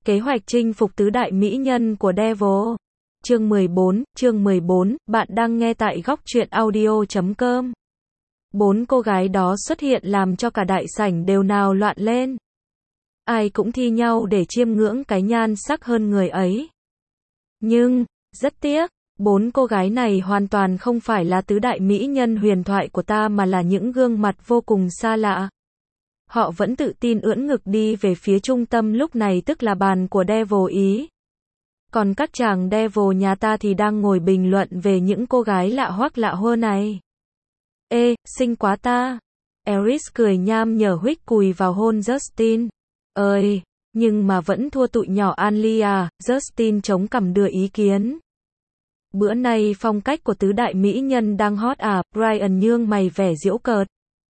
Kế hoạch chinh phục tứ đại mỹ nhân của Devil. Chương 14, bạn đang nghe tại góc truyện audio.com. 4 cô gái đó xuất hiện làm cho cả đại sảnh đều nào loạn lên. Ai cũng thi nhau để chiêm ngưỡng cái nhan sắc hơn người ấy. Nhưng, rất tiếc, 4 cô gái này hoàn toàn không phải là tứ đại mỹ nhân huyền thoại của ta mà là những gương mặt vô cùng xa lạ. Họ vẫn tự tin ưỡn ngực đi về phía trung tâm lúc này tức là bàn của Devil ý. Còn các chàng Devil nhà ta thì đang ngồi bình luận về những cô gái lạ hoắc lạ hơ này. Ê, xinh quá ta. Eris cười nham nhở huých cùi vào hôn Justin. Ơi, nhưng mà vẫn thua tụi nhỏ Anlie à, Justin chống cằm đưa ý kiến. Bữa nay phong cách của tứ đại mỹ nhân đang hot à, Brian nhương mày vẻ giễu cợt.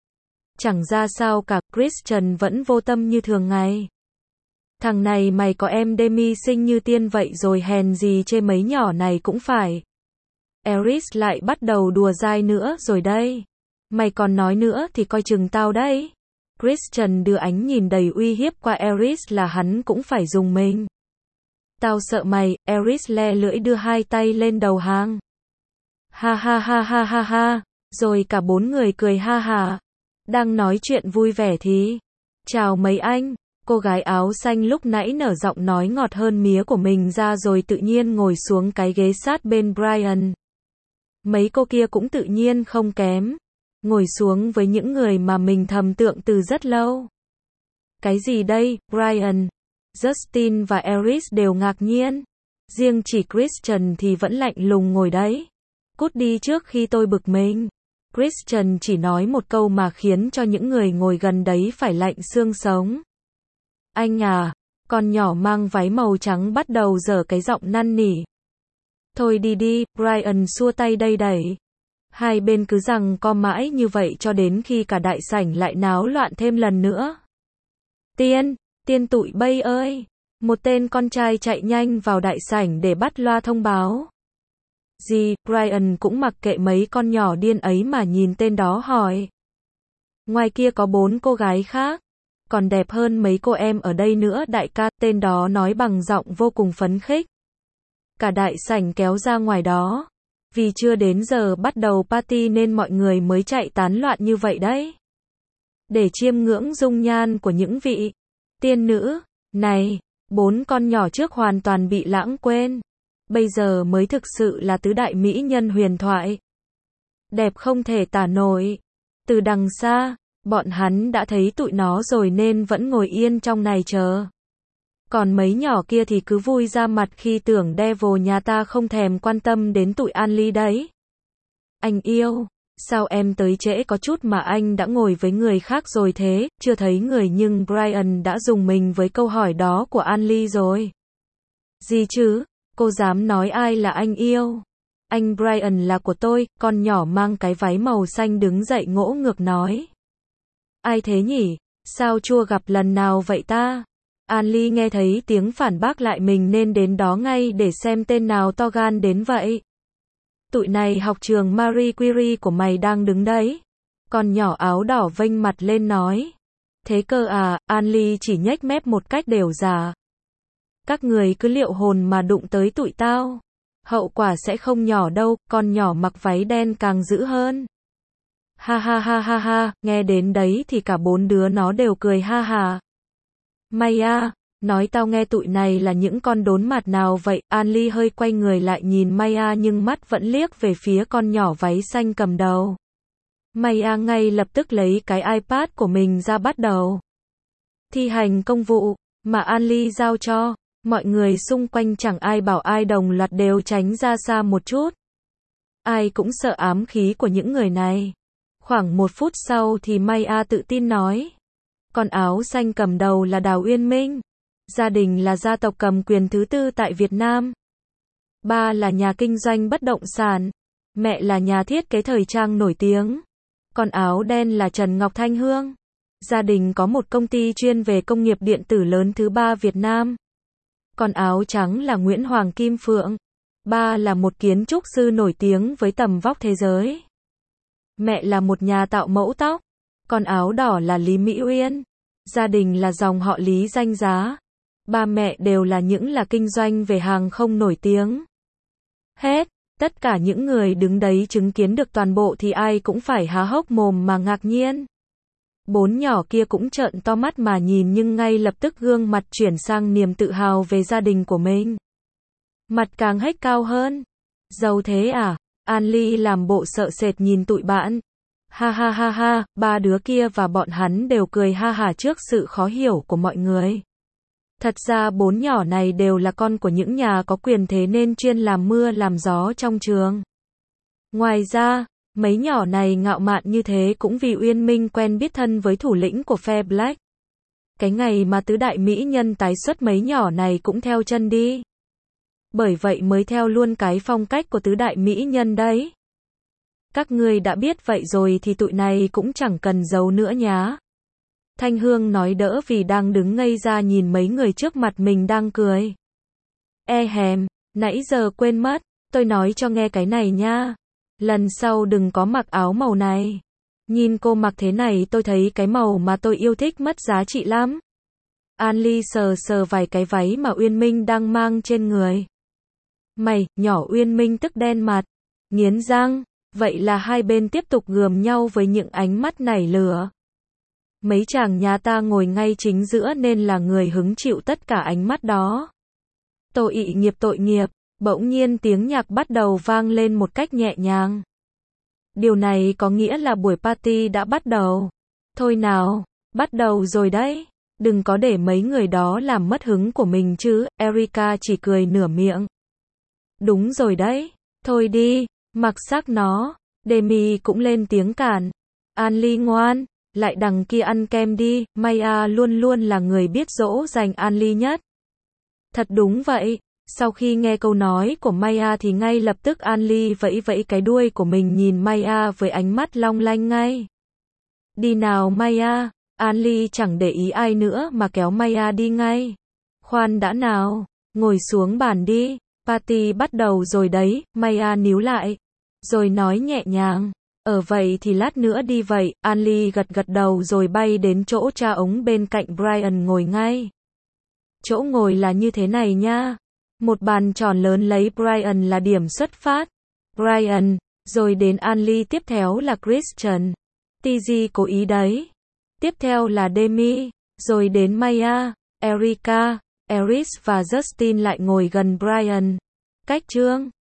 Chẳng ra sao cả, Christian vẫn vô tâm như thường ngày. Thằng này mày có em Demi xinh như tiên vậy rồi hèn gì chê mấy nhỏ này cũng phải. Eris lại bắt đầu đùa dai nữa rồi đây. Mày còn nói nữa thì coi chừng tao đấy. Christian đưa ánh nhìn đầy uy hiếp qua Eris là hắn cũng phải dùng mình. Tao sợ mày, Eris le lưỡi đưa hai tay lên đầu hàng. Ha ha ha ha ha ha, rồi cả 4 người cười ha ha. Đang nói chuyện vui vẻ thì, chào mấy anh, cô gái áo xanh lúc nãy nở giọng nói ngọt hơn mía của mình ra rồi tự nhiên ngồi xuống cái ghế sát bên Brian. Mấy cô kia cũng tự nhiên không kém, ngồi xuống với những người mà mình thầm tượng từ rất lâu. Cái gì đây, Brian? Justin và Eris đều ngạc nhiên, riêng chỉ Christian thì vẫn lạnh lùng ngồi đấy. Cút đi trước khi tôi bực mình. Christian chỉ nói một câu mà khiến cho những người ngồi gần đấy phải lạnh xương sống. Anh à, con nhỏ mang váy màu trắng bắt đầu giở cái giọng năn nỉ. Thôi đi đi, Brian xua tay đầy đẩy. Hai bên cứ giằng co mãi như vậy cho đến khi cả đại sảnh lại náo loạn thêm lần nữa. Tiên tụi bay ơi! Một tên con trai chạy nhanh vào đại sảnh để bắt loa thông báo. Gì, Brian cũng mặc kệ mấy con nhỏ điên ấy mà nhìn tên đó hỏi. Ngoài kia có 4 cô gái khác, còn đẹp hơn mấy cô em ở đây nữa đại ca, tên đó nói bằng giọng vô cùng phấn khích. Cả đại sảnh kéo ra ngoài đó, vì chưa đến giờ bắt đầu party nên mọi người mới chạy tán loạn như vậy đấy. Để chiêm ngưỡng dung nhan của những vị tiên nữ này, 4 con nhỏ trước hoàn toàn bị lãng quên. Bây giờ mới thực sự là tứ đại mỹ nhân huyền thoại. Đẹp không thể tả nổi. Từ đằng xa, bọn hắn đã thấy tụi nó rồi nên vẫn ngồi yên trong này chờ. Còn mấy nhỏ kia thì cứ vui ra mặt khi tưởng Devil nhà ta không thèm quan tâm đến tụi Anlie đấy. Anh yêu, sao em tới trễ có chút mà anh đã ngồi với người khác rồi thế, chưa thấy người nhưng Brian đã dùng mình với câu hỏi đó của Anlie rồi. Gì chứ? Cô dám nói ai là anh yêu? Anh Brian là của tôi, con nhỏ mang cái váy màu xanh đứng dậy ngỗ ngược nói. Ai thế nhỉ? Sao chưa gặp lần nào vậy ta? Anlie nghe thấy tiếng phản bác lại mình nên đến đó ngay để xem tên nào to gan đến vậy. Tụi này học trường Marie Curie của mày đang đứng đấy. Con nhỏ áo đỏ vênh mặt lên nói. Thế cơ à, Anlie chỉ nhếch mép một cách đều già. Các người cứ liệu hồn mà đụng tới tụi tao. Hậu quả sẽ không nhỏ đâu, con nhỏ mặc váy đen càng dữ hơn. Ha ha ha ha ha, nghe đến đấy thì cả 4 đứa nó đều cười ha ha. Mày à, nói tao nghe tụi này là những con đốn mặt nào vậy? Anlie hơi quay người lại nhìn Maya nhưng mắt vẫn liếc về phía con nhỏ váy xanh cầm đầu. Maya ngay lập tức lấy cái iPad của mình ra bắt đầu thi hành công vụ mà Anlie giao cho. Mọi người xung quanh chẳng ai bảo ai đồng loạt đều tránh ra xa một chút. Ai cũng sợ ám khí của những người này. Khoảng 1 phút sau thì Maya tự tin nói. Con áo xanh cầm đầu là Đào Uyên Minh. Gia đình là gia tộc cầm quyền thứ 4 tại Việt Nam. Ba là nhà kinh doanh bất động sản. Mẹ là nhà thiết kế thời trang nổi tiếng. Con áo đen là Trần Ngọc Thanh Hương. Gia đình có một công ty chuyên về công nghiệp điện tử lớn thứ 3 Việt Nam. Con áo trắng là Nguyễn Hoàng Kim Phượng. Ba là một kiến trúc sư nổi tiếng với tầm vóc thế giới. Mẹ là một nhà tạo mẫu tóc. Con áo đỏ là Lý Mỹ Uyên. Gia đình là dòng họ Lý danh giá. Ba mẹ đều là những là kinh doanh về hàng không nổi tiếng. Hết, tất cả những người đứng đấy chứng kiến được toàn bộ thì ai cũng phải há hốc mồm mà ngạc nhiên. Bốn nhỏ kia cũng trợn to mắt mà nhìn nhưng ngay lập tức gương mặt chuyển sang niềm tự hào về gia đình của mình. Mặt càng hếch cao hơn. Giàu thế à? An Ly làm bộ sợ sệt nhìn tụi bạn. Ha ha ha ha, ba đứa kia và bọn hắn đều cười ha hả trước sự khó hiểu của mọi người. Thật ra bốn nhỏ này đều là con của những nhà có quyền thế nên chuyên làm mưa làm gió trong trường. Ngoài ra, mấy nhỏ này ngạo mạn như thế cũng vì Uyên Minh quen biết thân với thủ lĩnh của phe Black. Cái ngày mà tứ đại mỹ nhân tái xuất mấy nhỏ này cũng theo chân đi. Bởi vậy mới theo luôn cái phong cách của tứ đại mỹ nhân đấy. Các ngươi đã biết vậy rồi thì tụi này cũng chẳng cần giấu nữa nhá. Thanh Hương nói đỡ vì đang đứng ngây ra nhìn mấy người trước mặt mình đang cười. Hèm, nãy giờ quên mất, tôi nói cho nghe cái này nha. Lần sau đừng có mặc áo màu này. Nhìn cô mặc thế này tôi thấy cái màu mà tôi yêu thích mất giá trị lắm. An Ly sờ sờ vài cái váy mà Uyên Minh đang mang trên người. Mày, nhỏ Uyên Minh tức đen mặt, nghiến răng, vậy là hai bên tiếp tục gườm nhau với những ánh mắt nảy lửa. Mấy chàng nhà ta ngồi ngay chính giữa nên là người hứng chịu tất cả ánh mắt đó. Tội nghiệp, bỗng nhiên tiếng nhạc bắt đầu vang lên một cách nhẹ nhàng. Điều này có nghĩa là buổi party đã bắt đầu. Thôi nào, bắt đầu rồi đấy. Đừng có để mấy người đó làm mất hứng của mình chứ, Erika chỉ cười nửa miệng. Đúng rồi đấy, thôi đi, mặc xác nó. Demi cũng lên tiếng cản. An Ly ngoan, lại đằng kia ăn kem đi, Maya luôn luôn là người biết dỗ dành An Ly nhất. Thật đúng vậy, sau khi nghe câu nói của Maya thì ngay lập tức An Ly vẫy vẫy cái đuôi của mình nhìn Maya với ánh mắt long lanh ngay. Đi nào Maya, An Ly chẳng để ý ai nữa mà kéo Maya đi ngay. Khoan đã nào, ngồi xuống bàn đi, party bắt đầu rồi đấy, Maya níu lại, rồi nói nhẹ nhàng. Vậy thì lát nữa đi vậy, An Ly gật gật đầu rồi bay đến chỗ cha ống bên cạnh Brian ngồi ngay. Chỗ ngồi là như thế này nha. Một bàn tròn lớn lấy Brian là điểm xuất phát. Brian, rồi đến An Ly tiếp theo là Christian. TG cố ý đấy. Tiếp theo là Demi, rồi đến Maya, Erika, Eris và Justin lại ngồi gần Brian. Cách trương.